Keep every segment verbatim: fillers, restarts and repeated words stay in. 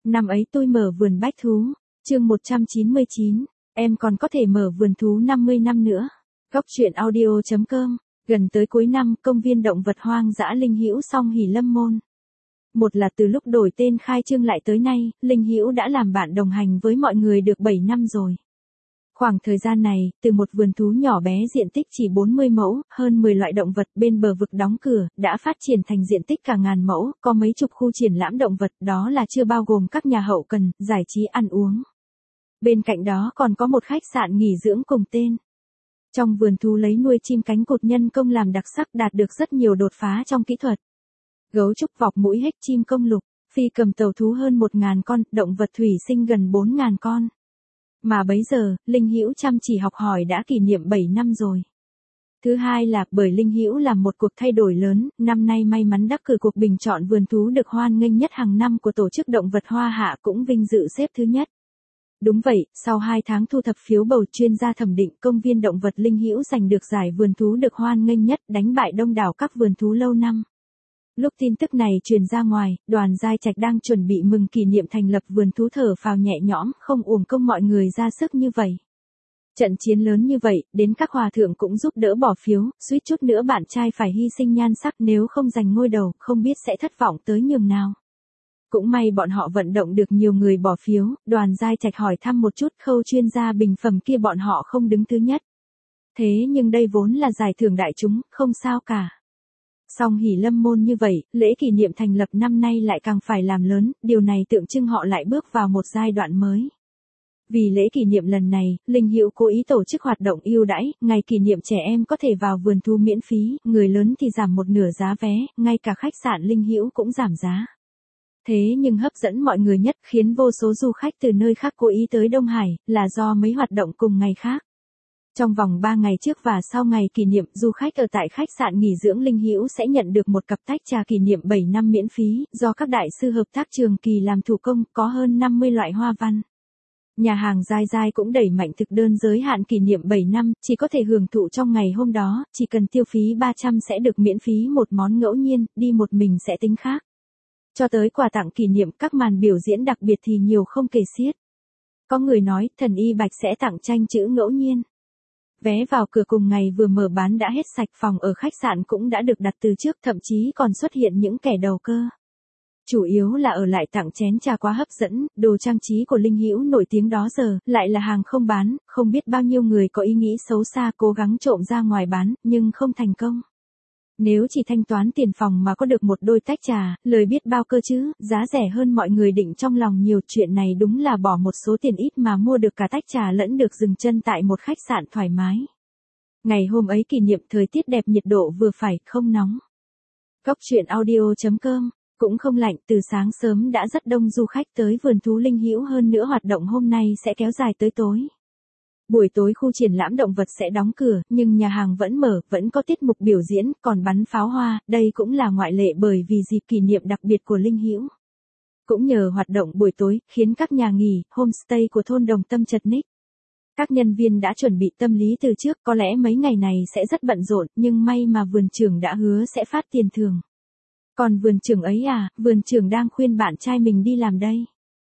Năm ấy tôi mở vườn bách thú, chương một trăm chín mươi chín, em còn có thể mở vườn thú năm mươi năm nữa. Góc truyện audio chấm com, gần tới cuối năm, công viên động vật hoang dã Linh Hữu Song Hỷ Lâm Môn. Một là từ lúc đổi tên khai trương lại tới nay, Linh Hữu đã làm bạn đồng hành với mọi người được bảy năm rồi. Khoảng thời gian này, từ một vườn thú nhỏ bé diện tích chỉ bốn mươi mẫu, hơn mười loại động vật bên bờ vực đóng cửa, đã phát triển thành diện tích cả ngàn mẫu, có mấy chục khu triển lãm động vật, đó là chưa bao gồm các nhà hậu cần, giải trí ăn uống. Bên cạnh đó còn có một khách sạn nghỉ dưỡng cùng tên. Trong vườn thú lấy nuôi chim cánh cụt nhân công làm đặc sắc, đạt được rất nhiều đột phá trong kỹ thuật. Gấu trúc vọc mũi hếch chim công lục, phi cầm tàu thú hơn một ngàn con, động vật thủy sinh gần bốn ngàn con. Mà bấy giờ, Linh Hữu chăm chỉ học hỏi đã kỷ niệm bảy năm rồi. Thứ hai là bởi Linh Hữu làm một cuộc thay đổi lớn, năm nay may mắn đắc cử cuộc bình chọn vườn thú được hoan nghênh nhất hàng năm của tổ chức động vật Hoa Hạ, cũng vinh dự xếp thứ nhất. Đúng vậy, sau hai tháng thu thập phiếu bầu, chuyên gia thẩm định, công viên động vật Linh Hữu giành được giải vườn thú được hoan nghênh nhất, đánh bại đông đảo các vườn thú lâu năm. Lúc tin tức này truyền ra ngoài, Đoàn Giai Trạch đang chuẩn bị mừng kỷ niệm thành lập vườn thú thở phào nhẹ nhõm, không uổng công mọi người ra sức như vậy. Trận chiến lớn như vậy, đến các hòa thượng cũng giúp đỡ bỏ phiếu, suýt chút nữa bạn trai phải hy sinh nhan sắc, nếu không giành ngôi đầu, không biết sẽ thất vọng tới nhường nào. Cũng may bọn họ vận động được nhiều người bỏ phiếu, Đoàn Giai Trạch hỏi thăm một chút, khâu chuyên gia bình phẩm kia bọn họ không đứng thứ nhất. Thế nhưng đây vốn là giải thưởng đại chúng, không sao cả. Song Hỷ Lâm Môn như vậy, lễ kỷ niệm thành lập năm nay lại càng phải làm lớn, điều này tượng trưng họ lại bước vào một giai đoạn mới. Vì lễ kỷ niệm lần này, Linh Hữu cố ý tổ chức hoạt động ưu đãi, ngày kỷ niệm trẻ em có thể vào vườn thú miễn phí, người lớn thì giảm một nửa giá vé, ngay cả khách sạn Linh Hữu cũng giảm giá. Thế nhưng hấp dẫn mọi người nhất, khiến vô số du khách từ nơi khác cố ý tới Đông Hải, là do mấy hoạt động cùng ngày khác. Trong vòng ba ngày trước và sau ngày kỷ niệm, du khách ở tại khách sạn nghỉ dưỡng Linh Hữu sẽ nhận được một cặp tách trà kỷ niệm bảy năm miễn phí, do các đại sư hợp tác trường kỳ làm thủ công, có hơn năm mươi loại hoa văn. Nhà hàng Giai Giai cũng đẩy mạnh thực đơn giới hạn kỷ niệm bảy năm, chỉ có thể hưởng thụ trong ngày hôm đó, chỉ cần tiêu phí ba trăm sẽ được miễn phí một món ngẫu nhiên, đi một mình sẽ tính khác. Cho tới quà tặng kỷ niệm, các màn biểu diễn đặc biệt thì nhiều không kể xiết. Có người nói, Thần Y Bạch sẽ tặng tranh chữ ngẫu nhiên. Vé vào cửa cùng ngày vừa mở bán đã hết sạch, phòng ở khách sạn cũng đã được đặt từ trước, thậm chí còn xuất hiện những kẻ đầu cơ. Chủ yếu là ở lại tặng chén trà quá hấp dẫn, đồ trang trí của Linh Hữu nổi tiếng đó giờ, lại là hàng không bán, không biết bao nhiêu người có ý nghĩ xấu xa cố gắng trộm ra ngoài bán, nhưng không thành công. Nếu chỉ thanh toán tiền phòng mà có được một đôi tách trà, lời biết bao cơ chứ, giá rẻ hơn mọi người định trong lòng nhiều, chuyện này đúng là bỏ một số tiền ít mà mua được cả tách trà lẫn được dừng chân tại một khách sạn thoải mái. Ngày hôm ấy kỷ niệm, thời tiết đẹp, nhiệt độ vừa phải, không nóng. Góc truyện audio chấm com, cũng không lạnh, từ sáng sớm đã rất đông du khách tới vườn thú Linh Hữu, hơn nữa hoạt động hôm nay sẽ kéo dài tới tối. Buổi tối khu triển lãm động vật sẽ đóng cửa, nhưng nhà hàng vẫn mở, vẫn có tiết mục biểu diễn, còn bắn pháo hoa, đây cũng là ngoại lệ bởi vì dịp kỷ niệm đặc biệt của Linh Hữu. Cũng nhờ hoạt động buổi tối, khiến các nhà nghỉ, homestay của thôn Đồng Tâm chật ních. Các nhân viên đã chuẩn bị tâm lý từ trước, có lẽ mấy ngày này sẽ rất bận rộn, nhưng may mà vườn trưởng đã hứa sẽ phát tiền thưởng. Còn vườn trưởng ấy à, vườn trưởng đang khuyên bạn trai mình đi làm đây.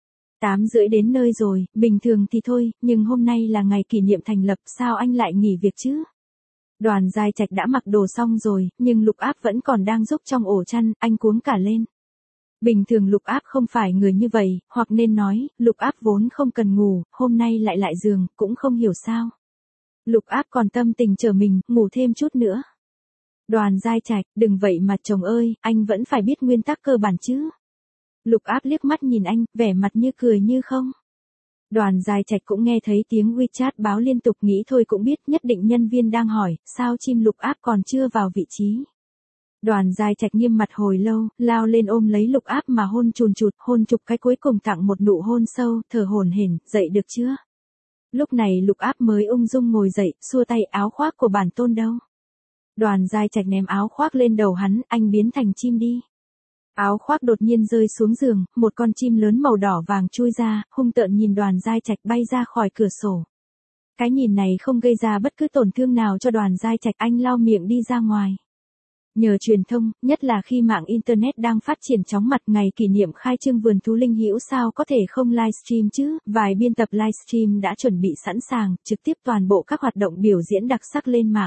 Tám rưỡi đến nơi rồi, bình thường thì thôi, nhưng hôm nay là ngày kỷ niệm thành lập, sao anh lại nghỉ việc chứ? Đoàn Giai Trạch đã mặc đồ xong rồi, nhưng Lục Áp vẫn còn đang rúc trong ổ chăn, anh cuống cả lên. Bình thường Lục Áp không phải người như vậy, hoặc nên nói, Lục Áp vốn không cần ngủ, hôm nay lại lại giường, cũng không hiểu sao. Lục Áp còn tâm tình chờ mình, ngủ thêm chút nữa. Đoàn Giai Trạch, đừng vậy mà chồng ơi, anh vẫn phải biết nguyên tắc cơ bản chứ. Lục Áp liếc mắt nhìn anh, vẻ mặt như cười như không. Đoàn Giai Trạch cũng nghe thấy tiếng WeChat báo liên tục, nghĩ thôi cũng biết nhất định nhân viên đang hỏi, sao chim Lục Áp còn chưa vào vị trí. Đoàn Giai Trạch nghiêm mặt hồi lâu, lao lên ôm lấy Lục Áp mà hôn chùn chụt, hôn chụp cái cuối cùng tặng một nụ hôn sâu, thở hổn hển, dậy được chưa? Lúc này Lục Áp mới ung dung ngồi dậy, xua tay, áo khoác của bản tôn đâu? Đoàn Giai Trạch ném áo khoác lên đầu hắn, anh biến thành chim đi. Áo khoác đột nhiên rơi xuống giường, một con chim lớn màu đỏ vàng chui ra, hung tợn nhìn Đoàn Giai Trạch bay ra khỏi cửa sổ. Cái nhìn này không gây ra bất cứ tổn thương nào cho Đoàn Giai Trạch, anh lau miệng đi ra ngoài. Nhờ truyền thông, nhất là khi mạng Internet đang phát triển chóng mặt, ngày kỷ niệm khai trương vườn thú Linh Hữu sao có thể không livestream chứ, vài biên tập livestream đã chuẩn bị sẵn sàng, trực tiếp toàn bộ các hoạt động biểu diễn đặc sắc lên mạng.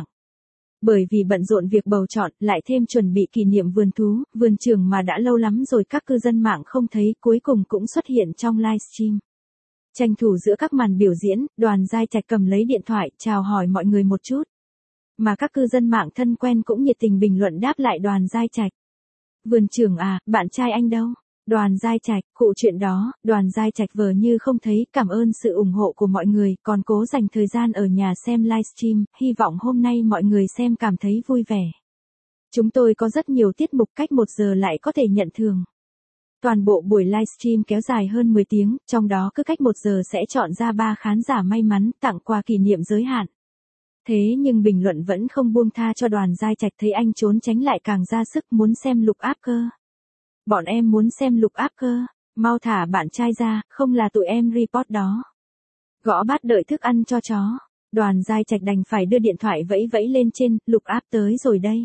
Bởi vì bận rộn việc bầu chọn, lại thêm chuẩn bị kỷ niệm vườn thú, vườn trường mà đã lâu lắm rồi các cư dân mạng không thấy, cuối cùng cũng xuất hiện trong livestream. Tranh thủ giữa các màn biểu diễn, Đoàn Giai Trạch cầm lấy điện thoại, chào hỏi mọi người một chút. Mà các cư dân mạng thân quen cũng nhiệt tình bình luận đáp lại Đoàn Giai Trạch. Vườn trưởng à, bạn trai anh đâu? Đoàn Giai Trạch, cụ chuyện đó, Đoàn Giai Trạch vờ như không thấy, cảm ơn sự ủng hộ của mọi người, còn cố dành thời gian ở nhà xem livestream, hy vọng hôm nay mọi người xem cảm thấy vui vẻ. Chúng tôi có rất nhiều tiết mục, cách một giờ lại có thể nhận thưởng. Toàn bộ buổi livestream kéo dài hơn mười tiếng, trong đó cứ cách một giờ sẽ chọn ra ba khán giả may mắn tặng quà kỷ niệm giới hạn. Thế nhưng bình luận vẫn không buông tha cho Đoàn Giai Trạch, thấy anh trốn tránh lại càng ra sức, muốn xem lục áp cơ. Bọn em muốn xem lục áp cơ, mau thả bạn trai ra, không là tụi em report đó. Gõ bát đợi thức ăn cho chó. Đoàn Giai Trạch đành phải đưa điện thoại vẫy vẫy lên trên, lục áp tới rồi đây.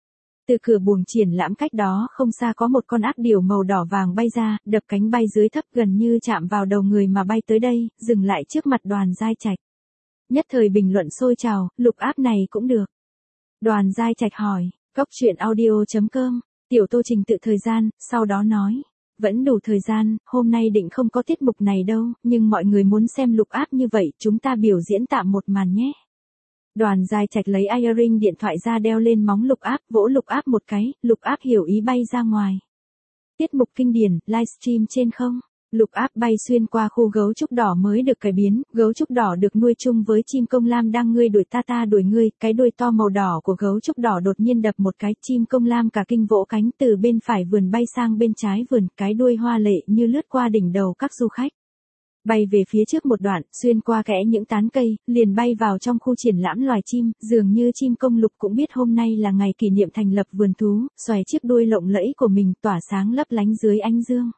Từ cửa buồng triển lãm cách đó không xa có một con ác điểu màu đỏ vàng bay ra, đập cánh bay dưới thấp gần như chạm vào đầu người mà bay tới đây, dừng lại trước mặt Đoàn Giai Trạch. Nhất thời bình luận sôi trào, lục áp này cũng được. Đoàn Giai Trạch hỏi, góc truyện audio chấm com, Tiểu Tô trình tự thời gian, sau đó nói, vẫn đủ thời gian, hôm nay định không có tiết mục này đâu, nhưng mọi người muốn xem lục áp như vậy, chúng ta biểu diễn tạm một màn nhé. Đoàn Giai Trạch lấy earring điện thoại ra đeo lên móng lục áp, vỗ lục áp một cái, lục áp hiểu ý bay ra ngoài. Tiết mục kinh điển, livestream trên không. Lục áp bay xuyên qua khu gấu trúc đỏ mới được cải biến, gấu trúc đỏ được nuôi chung với chim công lam đang ngươi đuổi ta ta đuổi ngươi, cái đuôi to màu đỏ của gấu trúc đỏ đột nhiên đập một cái, chim công lam cả kinh vỗ cánh từ bên phải vườn bay sang bên trái vườn, cái đuôi hoa lệ như lướt qua đỉnh đầu các du khách. Bay về phía trước một đoạn, xuyên qua kẽ những tán cây, liền bay vào trong khu triển lãm loài chim, dường như chim công lục cũng biết hôm nay là ngày kỷ niệm thành lập vườn thú, xoài chiếc đuôi lộng lẫy của mình tỏa sáng lấp lánh dưới ánh dương.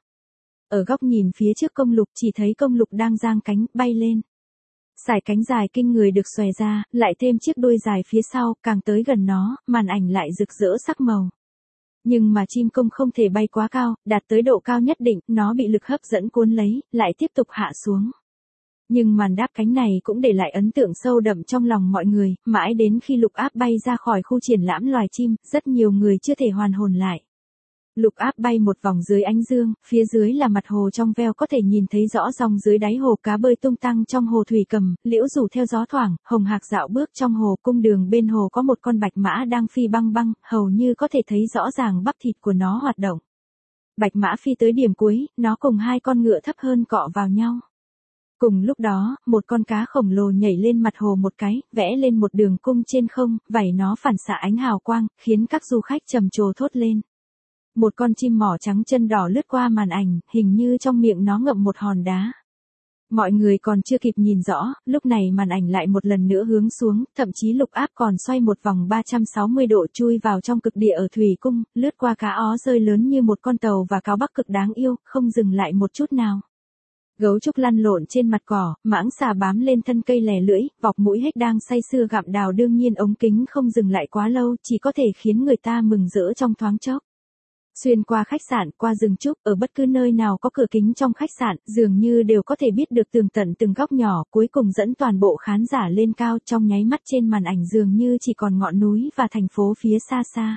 Ở góc nhìn phía trước công lục chỉ thấy công lục đang giang cánh, bay lên. Sải cánh dài kinh người được xòe ra, lại thêm chiếc đuôi dài phía sau, càng tới gần nó, màn ảnh lại rực rỡ sắc màu. Nhưng mà chim công không thể bay quá cao, đạt tới độ cao nhất định, nó bị lực hấp dẫn cuốn lấy, lại tiếp tục hạ xuống. Nhưng màn đáp cánh này cũng để lại ấn tượng sâu đậm trong lòng mọi người, mãi đến khi lục áp bay ra khỏi khu triển lãm loài chim, rất nhiều người chưa thể hoàn hồn lại. Lục áp bay một vòng dưới ánh dương, phía dưới là mặt hồ trong veo, có thể nhìn thấy rõ dòng dưới đáy hồ, cá bơi tung tăng trong hồ thủy cầm, liễu rủ theo gió thoảng, hồng hạc dạo bước trong hồ, cung đường bên hồ có một con bạch mã đang phi băng băng, hầu như có thể thấy rõ ràng bắp thịt của nó hoạt động. Bạch mã phi tới điểm cuối, nó cùng hai con ngựa thấp hơn cọ vào nhau. Cùng lúc đó, một con cá khổng lồ nhảy lên mặt hồ một cái, vẽ lên một đường cung trên không, vảy nó phản xạ ánh hào quang, khiến các du khách trầm trồ thốt lên. Một con chim mỏ trắng chân đỏ lướt qua màn ảnh, hình như trong miệng nó ngậm một hòn đá. Mọi người còn chưa kịp nhìn rõ, lúc này màn ảnh lại một lần nữa hướng xuống, thậm chí lục áp còn xoay một vòng ba trăm sáu mươi độ chui vào trong cực địa ở thủy cung, lướt qua cá ó rơi lớn như một con tàu và cáo bắc cực đáng yêu, không dừng lại một chút nào. Gấu trúc lăn lộn trên mặt cỏ, mãng xà bám lên thân cây lè lưỡi, vọc mũi hếch đang say sưa gặm đào, đương nhiên ống kính không dừng lại quá lâu, chỉ có thể khiến người ta mừng rỡ trong thoáng chốc. Xuyên qua khách sạn, qua rừng trúc, ở bất cứ nơi nào có cửa kính trong khách sạn, dường như đều có thể biết được tường tận từng góc nhỏ, cuối cùng dẫn toàn bộ khán giả lên cao, trong nháy mắt trên màn ảnh dường như chỉ còn ngọn núi và thành phố phía xa xa.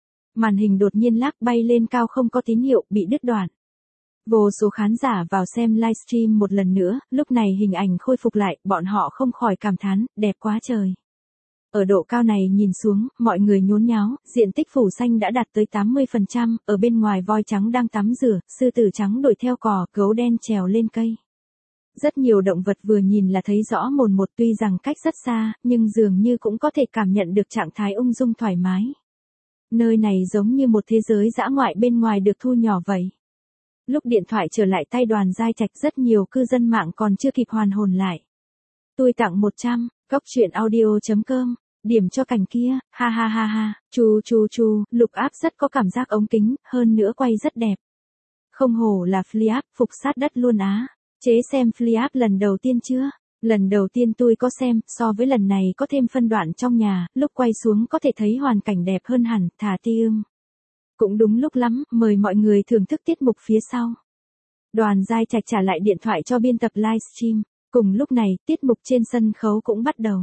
Màn hình đột nhiên lắc, bay lên cao không có tín hiệu, bị đứt đoạn. Vô số khán giả vào xem livestream một lần nữa, lúc này hình ảnh khôi phục lại, bọn họ không khỏi cảm thán, đẹp quá trời. Ở độ cao này nhìn xuống, mọi người nhốn nháo, diện tích phủ xanh đã đạt tới tám mươi phần trăm, ở bên ngoài voi trắng đang tắm rửa, sư tử trắng đuổi theo cò, gấu đen trèo lên cây. Rất nhiều động vật vừa nhìn là thấy rõ mồn một, tuy rằng cách rất xa, nhưng dường như cũng có thể cảm nhận được trạng thái ung dung thoải mái. Nơi này giống như một thế giới dã ngoại bên ngoài được thu nhỏ vậy. Lúc điện thoại trở lại tay Đoàn Giai Trạch, rất nhiều cư dân mạng còn chưa kịp hoàn hồn lại. Tôi tặng một trăm, góc truyện audio chấm com, điểm cho cảnh kia, ha ha ha ha, chu chu chu, lục áp rất có cảm giác ống kính, hơn nữa quay rất đẹp. Không hổ là Fliap, phục sát đất luôn á. Chế xem Fliap lần đầu tiên chưa? Lần đầu tiên tôi có xem, so với lần này có thêm phân đoạn trong nhà, lúc quay xuống có thể thấy hoàn cảnh đẹp hơn hẳn, thả ti ưng. Cũng đúng lúc lắm, mời mọi người thưởng thức tiết mục phía sau. Đoàn Giai Trạch trả lại điện thoại cho biên tập livestream. Cùng lúc này, tiết mục trên sân khấu cũng bắt đầu.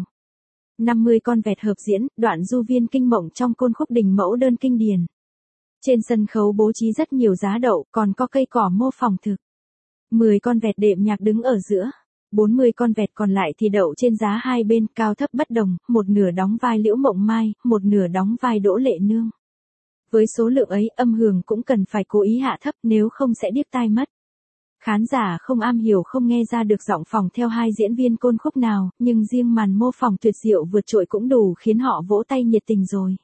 năm mươi con vẹt hợp diễn, đoạn du viên kinh mộng trong côn khúc đình mẫu đơn kinh điển. Trên sân khấu bố trí rất nhiều giá đậu, còn có cây cỏ mô phỏng thực. mười con vẹt đệm nhạc đứng ở giữa. bốn mươi con vẹt còn lại thì đậu trên giá hai bên, cao thấp bất đồng, một nửa đóng vai Liễu Mộng Mai, một nửa đóng vai Đỗ Lệ Nương. Với số lượng ấy, âm hưởng cũng cần phải cố ý hạ thấp, nếu không sẽ điếc tai mất. Khán giả không am hiểu không nghe ra được giọng phòng theo hai diễn viên côn khúc nào, nhưng riêng màn mô phỏng tuyệt diệu vượt trội cũng đủ khiến họ vỗ tay nhiệt tình rồi.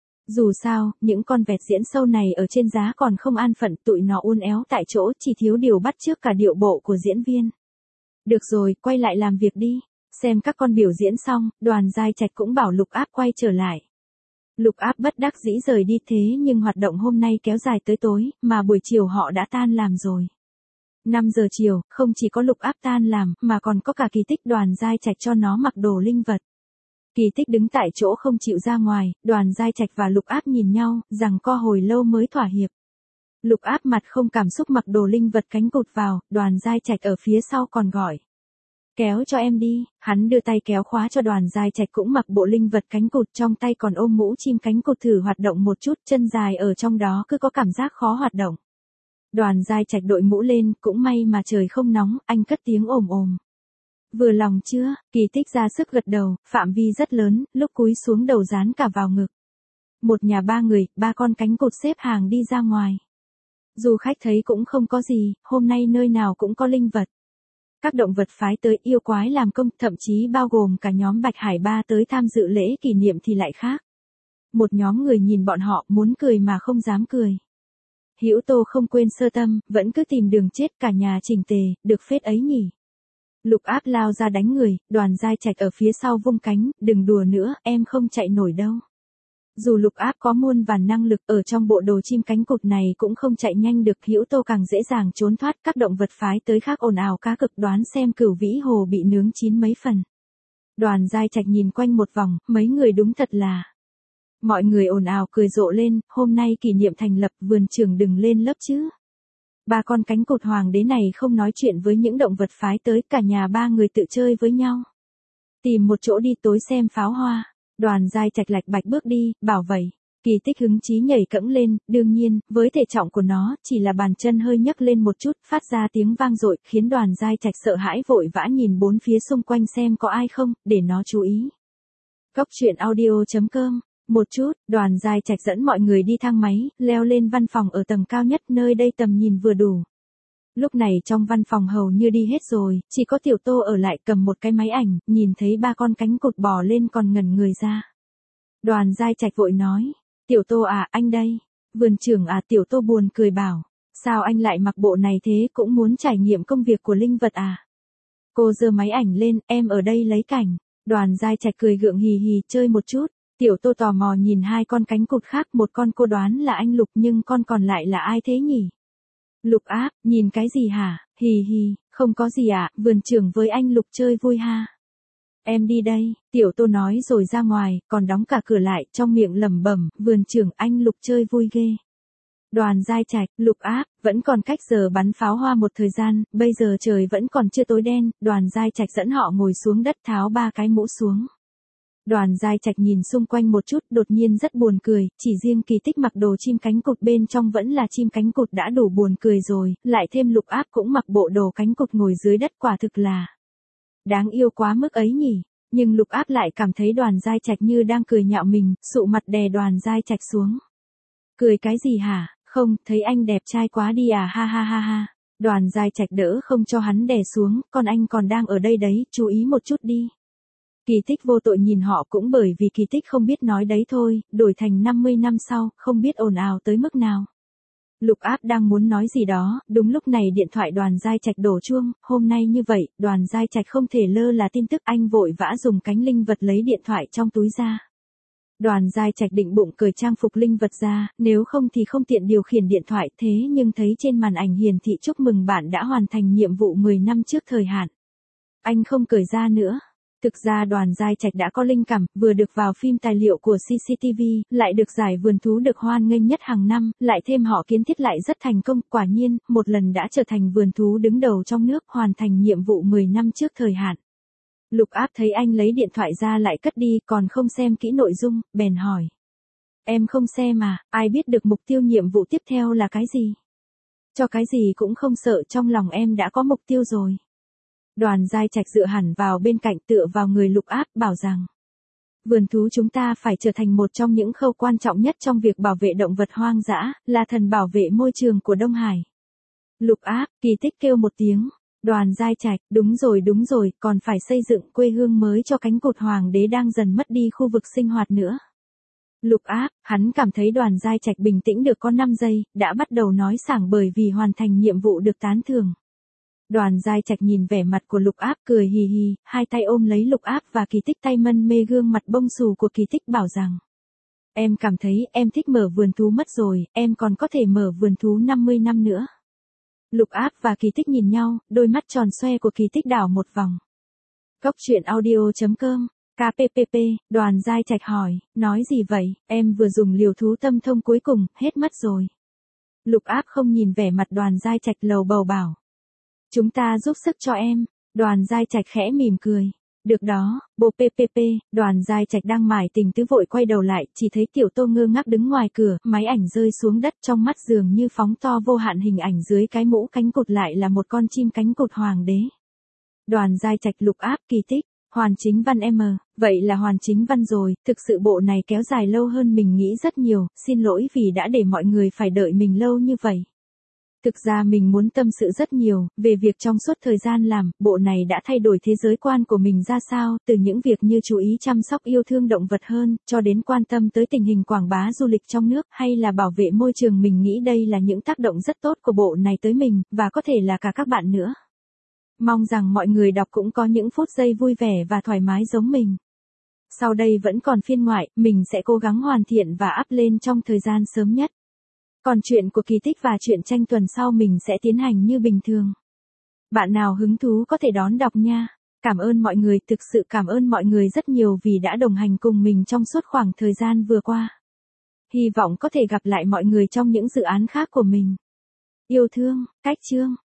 Dù sao, những con vẹt diễn sâu này ở trên giá còn không an phận, tụi nó uốn éo tại chỗ, chỉ thiếu điều bắt chước cả điệu bộ của diễn viên. Được rồi, quay lại làm việc đi. Xem các con biểu diễn xong, Đoàn Giai Trạch cũng bảo Lục Áp quay trở lại. Lục Áp bất đắc dĩ rời đi, thế nhưng hoạt động hôm nay kéo dài tới tối, mà buổi chiều họ đã tan làm rồi. năm giờ chiều, không chỉ có Lục Áp tan làm, mà còn có cả Kỳ Tích. Đoàn Giai Trạch cho nó mặc đồ linh vật. Kỳ Tích đứng tại chỗ không chịu ra ngoài, Đoàn Giai Trạch và Lục Áp nhìn nhau, rằng co hồi lâu mới thỏa hiệp. Lục Áp mặt không cảm xúc mặc đồ linh vật cánh cụt vào, Đoàn Giai Trạch ở phía sau còn gọi. Kéo cho em đi, hắn đưa tay kéo khóa cho Đoàn Giai Trạch cũng mặc bộ linh vật cánh cụt, trong tay còn ôm mũ chim cánh cụt thử hoạt động một chút, chân dài ở trong đó cứ có cảm giác khó hoạt động. Đoàn Giai Trạch đội mũ lên, cũng may mà trời không nóng, anh cất tiếng ồm ồm. Vừa lòng chưa? Kỳ Tích ra sức gật đầu, phạm vi rất lớn, lúc cúi xuống đầu dán cả vào ngực. Một nhà ba người, ba con cánh cụt xếp hàng đi ra ngoài. Du khách thấy cũng không có gì, hôm nay nơi nào cũng có linh vật. Các động vật phái tới, yêu quái làm công, thậm chí bao gồm cả nhóm Bạch Hải Ba tới tham dự lễ kỷ niệm thì lại khác. Một nhóm người nhìn bọn họ, muốn cười mà không dám cười. Hữu Tô không quên sơ tâm, vẫn cứ tìm đường chết, cả nhà chỉnh tề, được phết ấy nhỉ. Lục Áp lao ra đánh người, Đoàn Giai Trạch ở phía sau vung cánh, đừng đùa nữa, em không chạy nổi đâu. Dù Lục Áp có muôn vàn năng lực, ở trong bộ đồ chim cánh cụt này cũng không chạy nhanh được. Hữu Tô càng dễ dàng trốn thoát, các động vật phái tới khác ồn ào cá cực, đoán xem Cửu Vĩ Hồ bị nướng chín mấy phần. Đoàn Giai Trạch nhìn quanh một vòng, mấy người đúng thật là. Mọi người ồn ào cười rộ lên, hôm nay kỷ niệm thành lập, vườn trưởng đừng lên lớp chứ. Ba con cánh cụt hoàng đế này không nói chuyện với những động vật phái tới, cả nhà ba người tự chơi với nhau. Tìm một chỗ đi tối xem pháo hoa. Đoàn Giai Trạch lạch bạch bước đi, bảo vậy. Kỳ Tích hứng chí nhảy cẫng lên, đương nhiên, với thể trọng của nó, chỉ là bàn chân hơi nhấc lên một chút, phát ra tiếng vang dội, khiến Đoàn Giai Trạch sợ hãi vội vã nhìn bốn phía xung quanh xem có ai không, để nó chú ý. Góc truyện audio chấm com. Một chút, Đoàn Giai Trạch dẫn mọi người đi thang máy, leo lên văn phòng ở tầng cao nhất, nơi đây tầm nhìn vừa đủ. Lúc này trong văn phòng hầu như đi hết rồi, chỉ có Tiểu Tô ở lại cầm một cái máy ảnh, nhìn thấy ba con cánh cụt bò lên còn ngẩn người ra. Đoàn Giai Trạch vội nói, Tiểu Tô à, anh đây. Vườn trưởng à, Tiểu Tô buồn cười bảo, sao anh lại mặc bộ này thế, cũng muốn trải nghiệm công việc của linh vật à? Cô giơ máy ảnh lên, em ở đây lấy cảnh. Đoàn Giai Trạch cười gượng hì hì, chơi một chút. Tiểu Tô tò mò nhìn hai con cánh cụt khác, một con cô đoán là anh Lục, nhưng con còn lại là ai thế nhỉ? Lục Áp, nhìn cái gì hả? Hì hì, không có gì ạ, à, vườn trưởng với anh Lục chơi vui ha. Em đi đây, Tiểu Tô nói rồi ra ngoài, còn đóng cả cửa lại, trong miệng lẩm bẩm, vườn trưởng anh Lục chơi vui ghê. Đoàn Giai Trạch, Lục Áp, vẫn còn cách giờ bắn pháo hoa một thời gian, bây giờ trời vẫn còn chưa tối đen, Đoàn Giai Trạch dẫn họ ngồi xuống đất tháo ba cái mũ xuống. Đoàn Giai Trạch nhìn xung quanh một chút, đột nhiên rất buồn cười, chỉ riêng Kỳ Tích mặc đồ chim cánh cụt bên trong vẫn là chim cánh cụt đã đủ buồn cười rồi, lại thêm Lục Áp cũng mặc bộ đồ cánh cụt ngồi dưới đất, quả thực là đáng yêu quá mức ấy nhỉ. Nhưng Lục Áp lại cảm thấy Đoàn Giai Trạch như đang cười nhạo mình, sụ mặt đè Đoàn Giai Trạch xuống. Cười cái gì hả? Không, thấy anh đẹp trai quá đi à, ha ha ha ha. Đoàn Giai Trạch đỡ không cho hắn đè xuống, con anh còn đang ở đây đấy, chú ý một chút đi. Kỳ Tích vô tội nhìn họ, cũng bởi vì Kỳ Tích không biết nói đấy thôi, đổi thành năm mươi năm sau, không biết ồn ào tới mức nào. Lục Áp đang muốn nói gì đó, đúng lúc này điện thoại Đoàn Giai Trạch đổ chuông, hôm nay như vậy, Đoàn Giai Trạch không thể lơ là tin tức, anh vội vã dùng cánh linh vật lấy điện thoại trong túi ra. Đoàn Giai Trạch định bụng cởi trang phục linh vật ra, nếu không thì không tiện điều khiển điện thoại, thế nhưng thấy trên màn ảnh hiển thị chúc mừng bạn đã hoàn thành nhiệm vụ mười năm trước thời hạn. anh không cởi ra nữa. Thực ra Đoàn Giai Trạch đã có linh cảm, vừa được vào phim tài liệu của xê xê tê vê, lại được giải vườn thú được hoan nghênh nhất hàng năm, lại thêm họ kiến thiết lại rất thành công, quả nhiên, một lần đã trở thành vườn thú đứng đầu trong nước, hoàn thành nhiệm vụ mười năm trước thời hạn. Lục Áp thấy anh lấy điện thoại ra lại cất đi, còn không xem kỹ nội dung, bèn hỏi. Em không xem à, ai biết được mục tiêu nhiệm vụ tiếp theo là cái gì? Cho cái gì cũng không sợ, trong lòng em đã có mục tiêu rồi. Đoàn Giai Trạch dựa hẳn vào bên cạnh tựa vào người Lục Áp, bảo rằng. Vườn thú chúng ta phải trở thành một trong những khâu quan trọng nhất trong việc bảo vệ động vật hoang dã, là thần bảo vệ môi trường của Đông Hải. Lục Áp, Kỳ Tích kêu một tiếng. Đoàn Giai Trạch, đúng rồi đúng rồi, còn phải xây dựng quê hương mới cho cánh cụt hoàng đế đang dần mất đi khu vực sinh hoạt nữa. Lục Áp, hắn cảm thấy Đoàn Giai Trạch bình tĩnh được có năm giây, đã bắt đầu nói sảng bởi vì hoàn thành nhiệm vụ được tán thưởng. Đoàn Giai Trạch nhìn vẻ mặt của Lục Áp cười hì hì, hai tay ôm lấy Lục Áp và Kỳ Tích tay mân mê gương mặt bông xù của Kỳ Tích bảo rằng. Em cảm thấy em thích mở vườn thú mất rồi, em còn có thể mở vườn thú năm mươi năm nữa. Lục Áp và Kỳ Tích nhìn nhau, đôi mắt tròn xoe của Kỳ Tích đảo một vòng. Góc truyện audio chấm com, ca pê pê pê, Đoàn Giai Trạch hỏi, nói gì vậy, em vừa dùng liều thú tâm thông cuối cùng, hết mất rồi. Lục Áp không nhìn vẻ mặt Đoàn Giai Trạch lầu bầu bảo. Chúng ta giúp sức cho em, Đoàn Giai Trạch khẽ mỉm cười. Được đó, bộ pê pê pê, Đoàn Giai Trạch đang mải tình tứ vội quay đầu lại, chỉ thấy Tiểu Tô ngơ ngác đứng ngoài cửa, máy ảnh rơi xuống đất trong mắt dường như phóng to vô hạn hình ảnh dưới cái mũ cánh cụt lại là một con chim cánh cụt hoàng đế. Đoàn Giai Trạch Lục Áp Kỳ Tích, Hoàn Chính Văn em, vậy là Hoàn Chính Văn rồi, thực sự bộ này kéo dài lâu hơn mình nghĩ rất nhiều, xin lỗi vì đã để mọi người phải đợi mình lâu như vậy. Thực ra mình muốn tâm sự rất nhiều, về việc trong suốt thời gian làm, bộ này đã thay đổi thế giới quan của mình ra sao, từ những việc như chú ý chăm sóc yêu thương động vật hơn, cho đến quan tâm tới tình hình quảng bá du lịch trong nước, hay là bảo vệ môi trường. Mình nghĩ đây là những tác động rất tốt của bộ này tới mình, và có thể là cả các bạn nữa. Mong rằng mọi người đọc cũng có những phút giây vui vẻ và thoải mái giống mình. Sau đây vẫn còn phiên ngoại, mình sẽ cố gắng hoàn thiện và up lên trong thời gian sớm nhất. Còn chuyện của Kỳ Tích và chuyện tranh tuần sau mình sẽ tiến hành như bình thường. Bạn nào hứng thú có thể đón đọc nha. Cảm ơn mọi người, thực sự cảm ơn mọi người rất nhiều vì đã đồng hành cùng mình trong suốt khoảng thời gian vừa qua. Hy vọng có thể gặp lại mọi người trong những dự án khác của mình. Yêu thương, Cách Chương.